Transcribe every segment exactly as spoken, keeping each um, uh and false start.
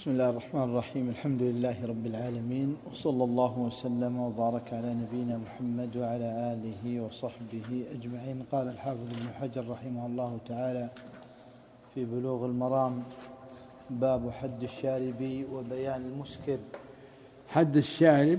بسم الله الرحمن الرحيم. الحمد لله رب العالمين، وصلى الله وسلم وبارك على نبينا محمد وعلى آله وصحبه أجمعين. قال الحافظ ابن حجر رحمه الله تعالى في بلوغ المرام: باب حد الشارب وبيان المسكر. حد الشارب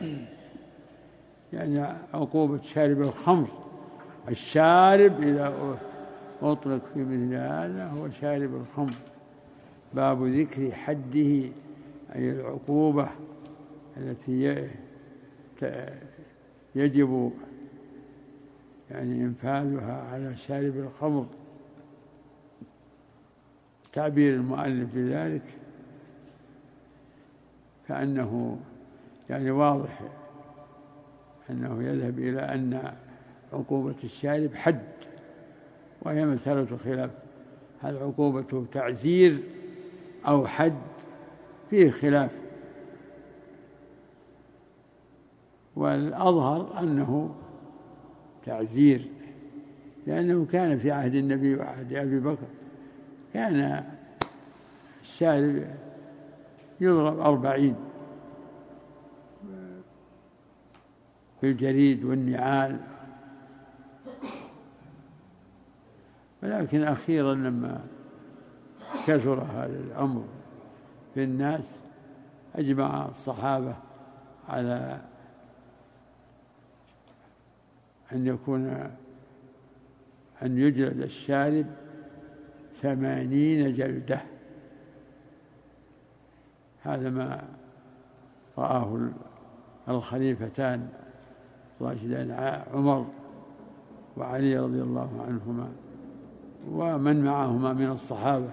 يعني عقوبة شارب الخمر. الشارب إذا أطلق في مثل هذا هو شارب الخمر. باب ذكر حده أي العقوبة التي يجب يعني إنفاذها على شارب الخمر. تعبير المؤلف بذلك كأنه يعني واضح أنه يذهب إلى أن عقوبة الشارب حد، وهي مسألة خلاف، هل عقوبته تعزير أو حد؟ فيه خلاف، والأظهر أنه تعزير، لأنه كان في عهد النبي وعهد أبي بكر كان الشارب يضرب أربعين في الجريد والنعال، ولكن أخيرا لما كثر هذا الأمر في الناس أجمع الصحابة على أن يكون أن يجلد الشارب ثمانين جلدة. هذا ما رآه الخليفتان راشدان عمر وعلي رضي الله عنهما ومن معهما من الصحابة،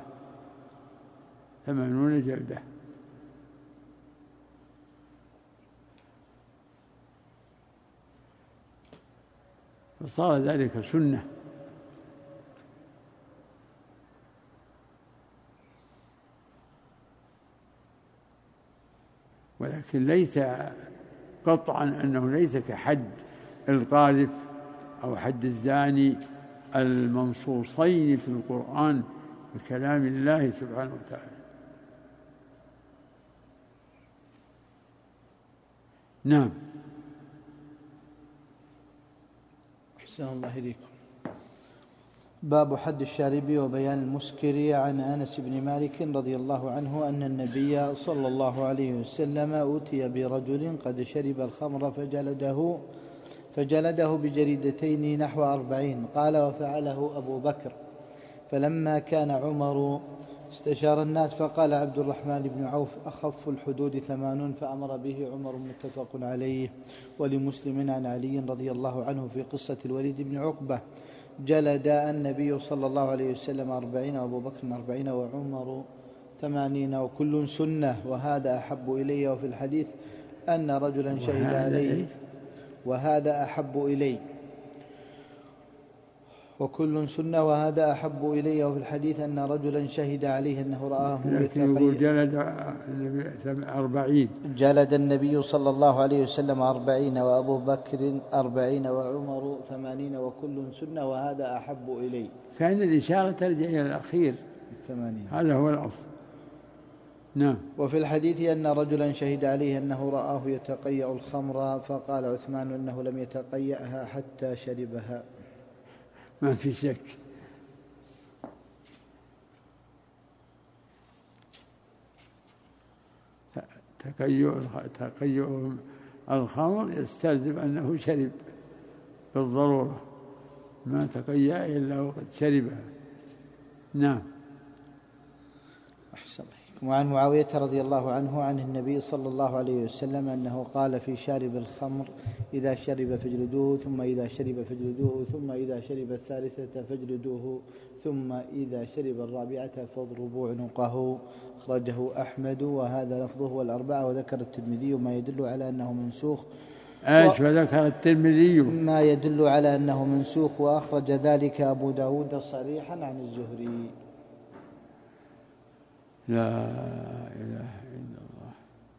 ثمانون جلدة. فصار ذلك سنة، ولكن ليس قطعا أنه ليس كحد القاذف أو حد الزاني المنصوصين في القرآن بكلام الله سبحانه وتعالى. نعم. أحسن الله إليكم. باب حد الشارب وبيان المسكر. عن أنس بن مالك رضي الله عنه أن النبي صلى الله عليه وسلم أوتي برجل قد شرب الخمر فجلده فجلده بجريدتين نحو أربعين. قال: وفعله أبو بكر. فلما كان عمر استشار الناس فقال عبد الرحمن بن عوف: أخف الحدود ثمانون، فأمر به عمر. متفق عليه. ولمسلم عن علي رضي الله عنه في قصة الوليد بن عقبة: جلد النبي صلى الله عليه وسلم أربعين، وأبو بكر أربعين، وعمر ثمانين، وكل سنة، وهذا أحب إلي. وفي الحديث أن رجلا شهد عليه، وهذا أحب إلي، وكل سنة، وهذا أحب إلي. وفي الحديث أن رجلا شهد عليه أنه رآه يتقي. جلد أربعين. جلد النبي صلى الله عليه وسلم أربعين، وأبو بكر أربعين، وعمر ثمانين، وكل سنة، وهذا أحب إلي. كان الإشارة ترجع إلى الأخير الثمانين، هذا هو الأصل. نعم. وفي الحديث أن رجلا شهد عليه أنه رآه يتقيأ الخمر، فقال عثمان أنه لم يتقيأها حتى شربها. ما في شك. تقيؤ الخمر يستلزم أنه شرب بالضرورة، ما تقيأ إلا وقد شربها. نعم. أحسن. وعن معاوية رضي الله عنه عن النبي صلى الله عليه وسلم أنه قال في شارب الخمر: إذا شرب فاجلدوه، ثم إذا شرب فاجلدوه، ثم إذا شرب الثالثة فاجلدوه، ثم إذا شرب الرابعة فاضربوا عنقه. أخرجه أحمد وهذا لفظه والأربعة. وذكر الترمذي ما يدل على أنه منسوخ. ايش وذكر الترمذي ما يدل على أنه منسوخ، وأخرج ذلك أبو داود صريحا عن الزهري. لا إله إلا الله.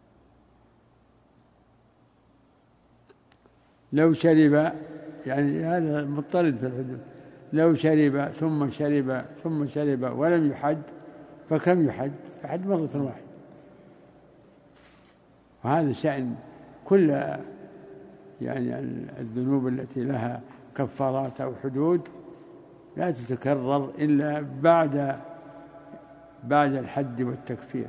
لو شرب، يعني هذا مضطرد في الحدود، لو شرب ثم شرب ثم شرب ولم يحد فكم يحد؟ يحد مرة واحدة. وهذا شأن كل يعني الذنوب التي لها كفارات أو حدود لا تتكرر إلا بعد بعد الحد والتكفير.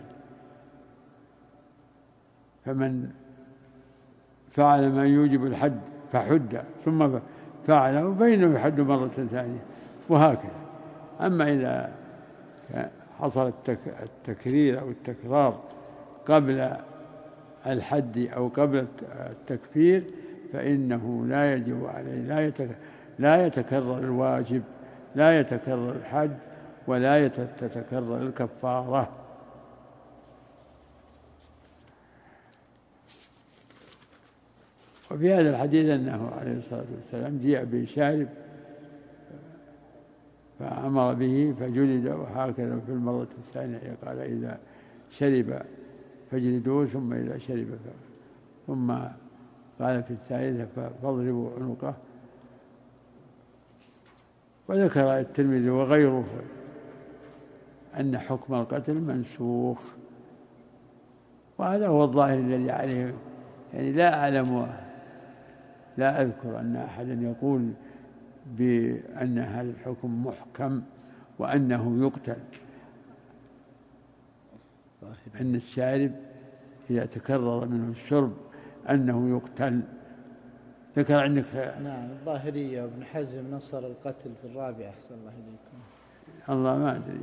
فمن فعل ما يوجب الحد فحد ثم فعله فإنه يحد مرة ثانية، وهكذا. أما إذا حصل التكرير أو التكرار قبل الحد أو قبل التكفير فإنه لا يجب عليه، لا يتكرر الواجب، لا يتكرر الحد، ولا تتكرر الكفارة. وفي هذا الحديث أنه عليه الصلاة والسلام جاء بشارب فأمر به فجلد، وهكذا في المرة الثانية قال إذا شرب فاجلدوه، ثم إذا شرب ثم قال في الثالثة فاضربوا عنقه. وذكر الترمذي وغيره أن حكم القتل منسوخ، وهذا هو الظاهر الذي عليه، يعني لا أعلم لا أذكر أن أحدا يقول بأن هذا الحكم محكم وأنه يقتل، أن الشارب إذا تكرر منه الشرب أنه يقتل. ذكر عندك نعم الظاهرية وابن حزم نصر القتل في الرابعة. أحسن الله إليكم. الله ما أدري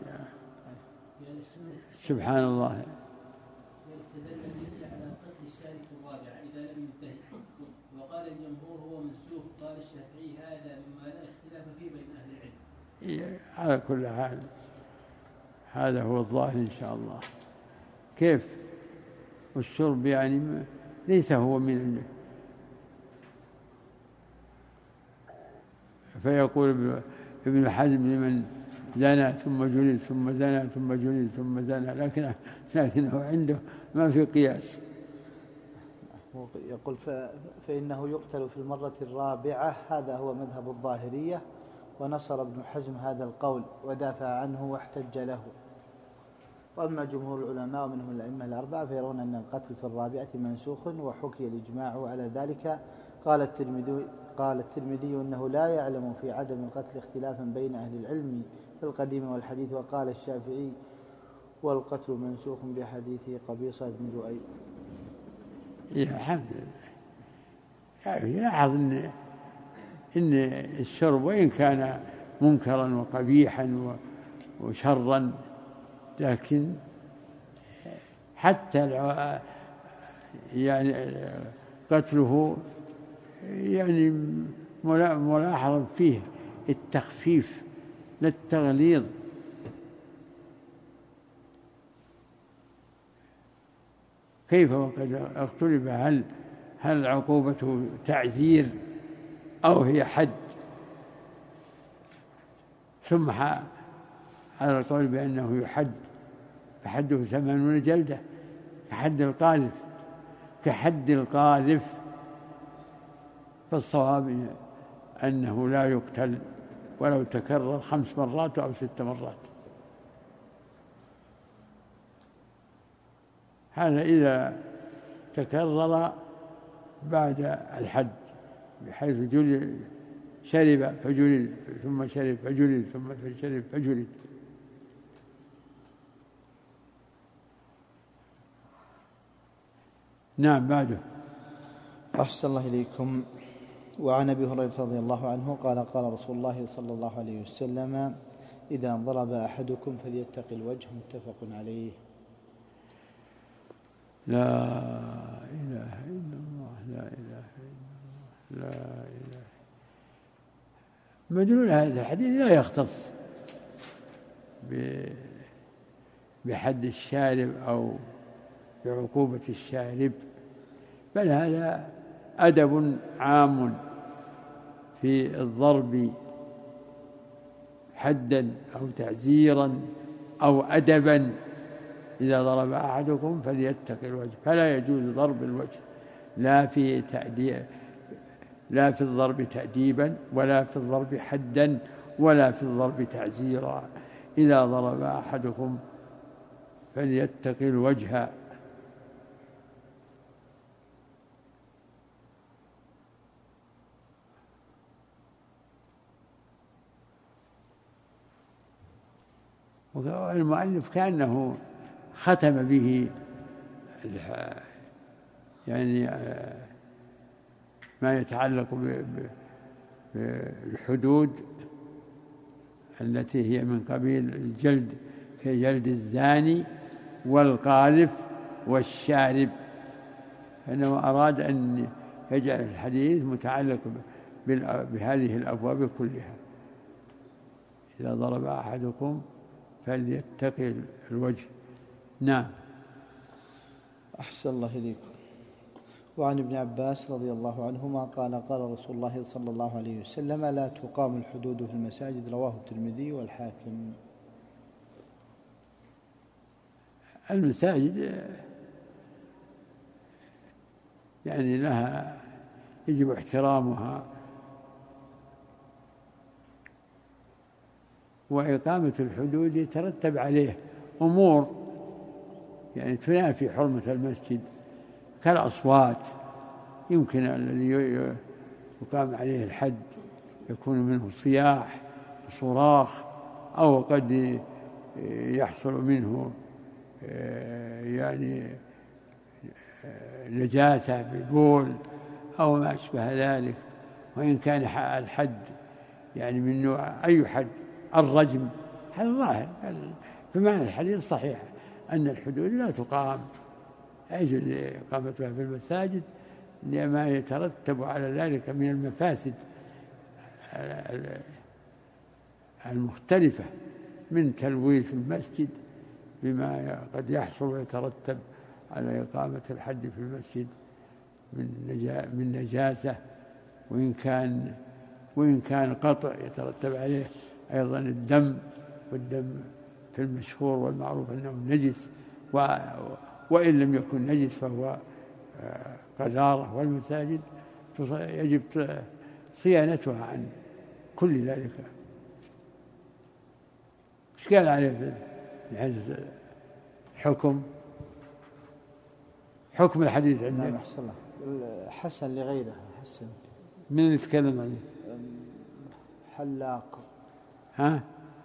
سبحان الله. يستدل به على قتل الشارب في الرابعة إذا لم ينتهي، وقال الجمهور هو منسوخ، قال الشافعي هذا مما لا اختلاف فيه بين أهل العلم. على كل حال هذا هو الظاهر إن شاء الله. كيف والشرب يعني ليس هو من، فيقول ابن حزم لمن زنى ثم جلد ثم زنى ثم جلد ثم زنى، لكن لكنه عنده ما في قياس. يقول فإنه يقتل في المرة الرابعة، هذا هو مذهب الظاهرية، ونصر ابن حزم هذا القول ودافع عنه واحتج له. وأما جمهور العلماء ومنهم الأئمة الأربعة فيرون أن القتل في الرابعة منسوخ، وحكي الإجماع على ذلك. قال الترمذي قال الترمذي إنه لا يعلم في عدم القتل اختلافا بين أهل العلم في القديم والحديث. وقال الشافعي والقتل منسوخ بحديث قبيصة بن ذؤيب. الحمد لله. يلاحظ إن إن الشرب وإن كان منكرا وقبيحا وشرا، لكن حتى يعني قتله يعني ملاحظ فيه التخفيف لا التغليظ. كيف وقد اختلف هل هل عقوبته تعزير أو هي حد، ثم على القول بأنه يحد، فحده ثمانون جلدة كحد القاذف كحد القاذف فالصواب أنه لا يقتل ولو تكرر خمس مرات أو ست مرات. هذا إذا تكرر بعد الحد، بحيث جلد شرب فجلد ثم شرب فجلد ثم شرب فجلد. نعم بعده. أحسن الله إليكم. وعن أبي هريرة رضي الله عنه قال قال رسول الله صلى الله عليه وسلم إذا ضرب أحدكم فليتق الوجه، متفق عليه. لا إله إلا الله لا إله إلا الله لا إله. مدلول هذا الحديث لا يختص بحد الشارب أو بعقوبة الشارب، بل هذا أدب عام في الضرب حدا أو تعزيرا أو أدبا. إذا ضرب أحدكم فليتق الوجه، فلا يجوز ضرب الوجه لا في تأديب لا في الضرب تأديبا ولا في الضرب حدا ولا في الضرب تعزيرا. إذا ضرب أحدكم فليتق الوجه. والمؤلف كأنه ختم به يعني ما يتعلق بالحدود التي هي من قبيل الجلد كجلد الزاني والقاذف والشارب، فإنه أراد أن يجعل الحديث متعلق بهذه الأبواب كلها. إذا ضرب أحدكم فليتقي الوجه. نعم. أحسن الله إليكم. وعن ابن عباس رضي الله عنهما قال قال رسول الله صلى الله عليه وسلم لا تقام الحدود في المساجد، رواه الترمذي والحاكم. المساجد يعني لها يجب احترامها، وإقامة الحدود يترتب عليه أمور يعني تنافي حرمة المسجد كالأصوات، يمكن الذي يقام عليه الحد يكون منه صياح وصراخ، أو قد يحصل منه يعني نجاسة بالبول أو ما أشبه ذلك. وإن كان الحد يعني من نوع أي حد الرجم، هذا ظاهر بمعنى الحديث صحيح أن الحدود لا تقام، يجوز إقامتها في المساجد لما يترتب على ذلك من المفاسد المختلفة من تلويث المسجد بما قد يحصل ويترتب على إقامة الحد في المسجد من نجاسة، وإن كان وإن كان قطع يترتب عليه أيضا الدم، والدم في المشهور والمعروف أنه نجس، وإن لم يكن نجس فهو قذارة، والمساجد يجب صيانتها عن كل ذلك. إيش قال عليه في حديث حكم حكم الحديث عندنا؟ نعم أحسن الله. حسن لغيره. حسن من يتكلم عنه؟ حلاق. ها؟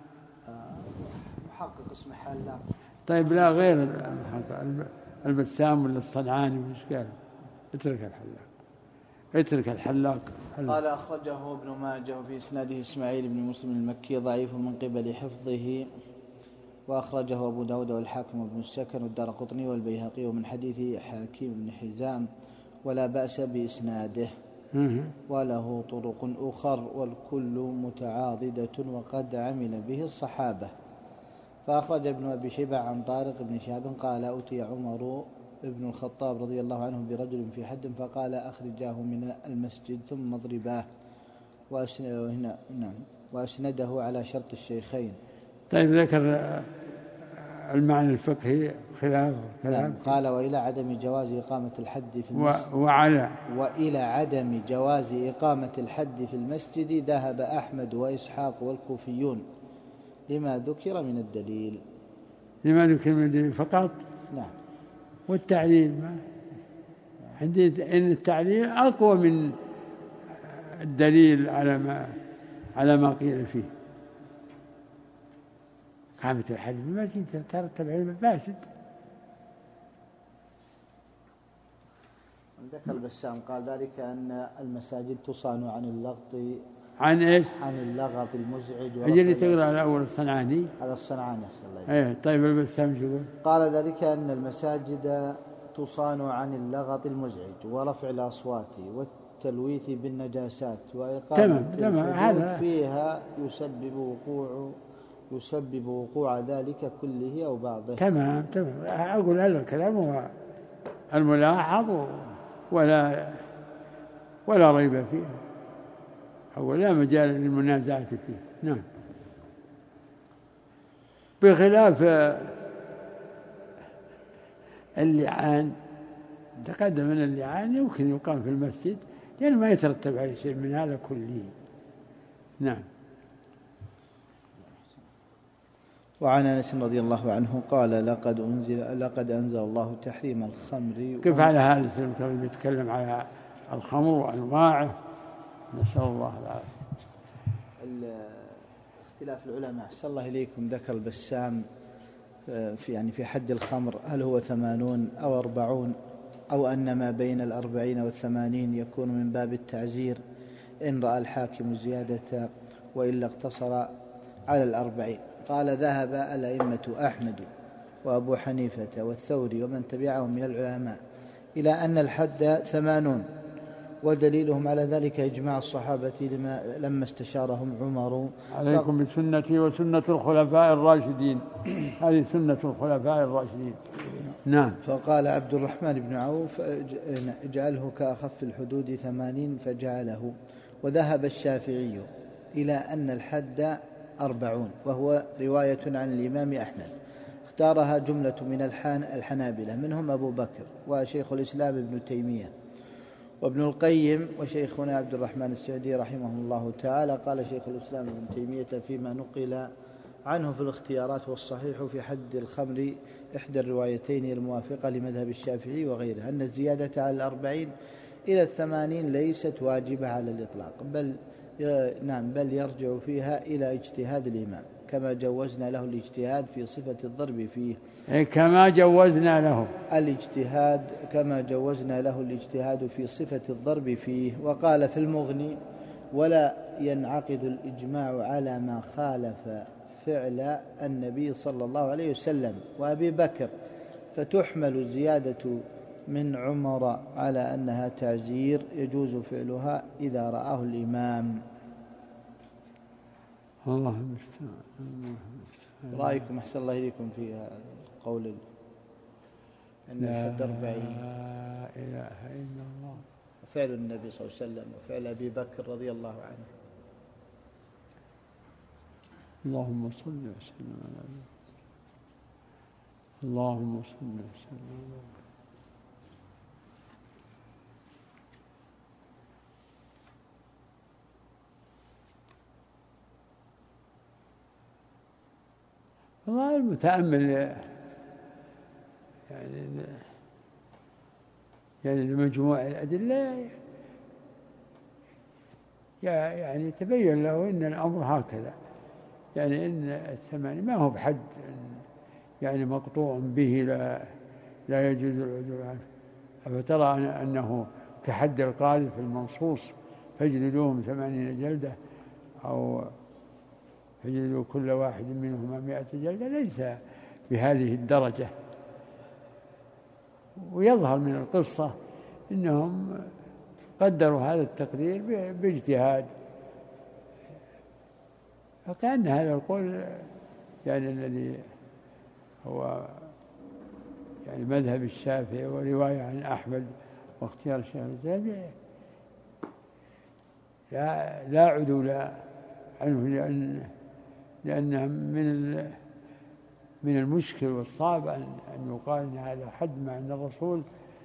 محقق اسمه حلاق. طيب لا غير المحقق، البسام ولا الصنعاني وش قال؟ اترك الحلاق اترك الحلاق. قال أخرجه ابن ماجه في إسناده إسماعيل بن مسلم المكي ضعيف من قبل حفظه، وأخرجه أبو داود والحاكم وابن السكن والدارقطني والبيهقي ومن حديث حكيم بن حزام ولا بأس بإسناده، وله طرق أخر والكل متعاضدة وقد عمل به الصحابة. فأخرج ابن أبي شيبة عن طارق بن شهاب قال أتي عمر ابن الخطاب رضي الله عنه برجل في حد فقال أخرجاه من المسجد ثم اضرباه، وأسنده, نعم وأسنده على شرط الشيخين. طيب ذكر المعنى الفقهي خلاف نعم. قال وإلى عدم جواز إقامة الحد في المسجد وعلى وإلى عدم جواز إقامة الحد في المسجد ذهب أحمد وإسحاق والكوفيون لما ذكر من الدليل. لما ذكر من الدليل فقط؟ نعم. والتعليل ما عندي إن التعليل أقوى من الدليل على ما على ما قيل فيه. قامة الحد في المسجد ترتب على المفاسد. ذكر البسام قال ذلك أن المساجد تصان عن اللغط. عن إيش؟ عن اللغط المزعج. أجل تقرأ على أول الصنعاني. على الصنعاني الله. إيه طيب البسام شو يقول؟ قال ذلك أن المساجد تصان عن اللغط المزعج ورفع الأصوات والتلويث بالنجاسات وإقامة الحدود فيها يسبب وقوع يسبب وقوع ذلك كله أو بعضه. تمام تمام. أقول هذا الكلام هو الملاحظ ولا ولا ريب فيه، أو لا مجال للمنازعة فيه. نعم. بخلاف اللعان، تقدم أن اللعان يمكن يقام في المسجد لأنه ما يترتب عليه شيء من هذا كله. نعم. وعن أنس رضي الله عنه قال لقد أنزل لقد أنزل الله تحريم الخمر. كيف على هذا السلم يتكلم على الخمر وأنواعه؟ نسأل الله العافية. اختلاف العلماء. أحسن الله إليكم. ذكر البسام في يعني في حد الخمر هل هو ثمانون أو أربعون، أو أن ما بين الأربعين والثمانين يكون من باب التعزير إن رأى الحاكم زيادة وإلا اقتصر على الأربعين. قال ذهب الأئمة أحمد وأبو حنيفة والثوري ومن تبعهم من العلماء إلى أن الحد ثمانون، ودليلهم على ذلك إجماع الصحابة لما لما استشارهم عمر. عليكم بسنتي وسنة الخلفاء الراشدين، هذه سنة الخلفاء الراشدين. نعم. فقال عبد الرحمن بن عوف اجعله كأخف الحدود ثمانين فجعله. وذهب الشافعي إلى أن الحد أربعون، وهو رواية عن الإمام أحمد، اختارها جملة من الحنابلة منهم أبو بكر وشيخ الإسلام ابن تيمية وابن القيم وشيخنا عبد الرحمن السعدي رحمه الله تعالى. قال شيخ الإسلام ابن تيمية فيما نقل عنه في الاختيارات والصحيح في حد الخمر إحدى الروايتين الموافقة لمذهب الشافعي وغيره أن الزيادة على الأربعين إلى الثمانين ليست واجبة على الإطلاق، بل نعم بل يرجع فيها إلى اجتهاد الإمام، كما جوزنا له الاجتهاد في صفة الضرب فيه كما جوزنا له الاجتهاد كما جوزنا له الاجتهاد في صفة الضرب فيه. وقال في المغني ولا ينعقد الإجماع على ما خالف فعل النبي صلى الله عليه وسلم وأبي بكر، فتحمل الزيادة من عمر على أنها تعزير يجوز فعلها إذا رآه الإمام. الله المستعان. رأيكم أحسن الله إليكم في قول أن الحد أربعين. لا إله إلا الله. فعل النبي صلى الله عليه وسلم وفعل أبي بكر رضي الله عنه. اللهم صل وسلم على نبينا. اللهم صل وسلم على نبينا. والله المتأمل يعني يعني لمجموع الأدلة يعني تبين له أن الأمر هكذا، يعني أن الثمانية ما هو بحد يعني مقطوع به لا لا يجوز العدول عنه. أفترى أنه كحد القاذف المنصوص فاجلدوهم ثمانين جلدة أو فجلدوا كل واحد منهما مائة جلدة، ليس بهذه الدرجة. ويظهر من القصة إنهم قدروا هذا التقدير باجتهاد، فكأن هذا القول يعني الذي هو يعني مذهب الشافعي ورواية عن أحمد واختيار الشيخ الإسلام لا, لا عدول عنه، لأن لأنه من من المشكل والصعب أن يقال أن هذا حد ما عند الرسول،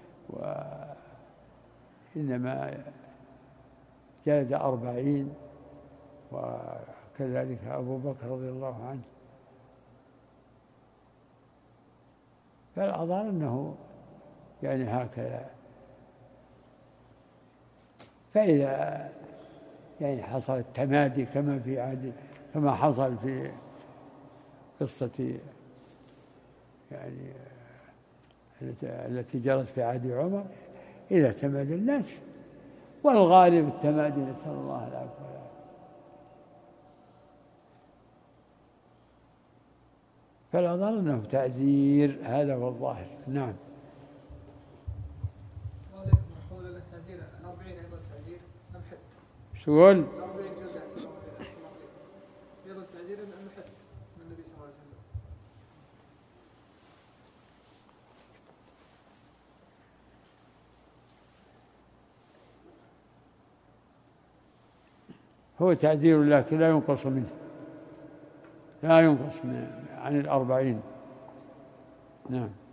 وإنما جلد أربعين وكذلك أبو بكر رضي الله عنه. فالأظهر أنه يعني هكذا. فإذا يعني حصل التمادي كما في عهد كما حصل في قصة يعني التي جرت في عهد عمر إذا تمادى الناس، والغالب التمادي، نسأل الله العافية والعافية. فالأظهر أنه تعزير، هذا هو الظاهر. نعم. سؤال هو تعزير لكن لا ينقص منه، لا ينقص عن الأربعين. نعم.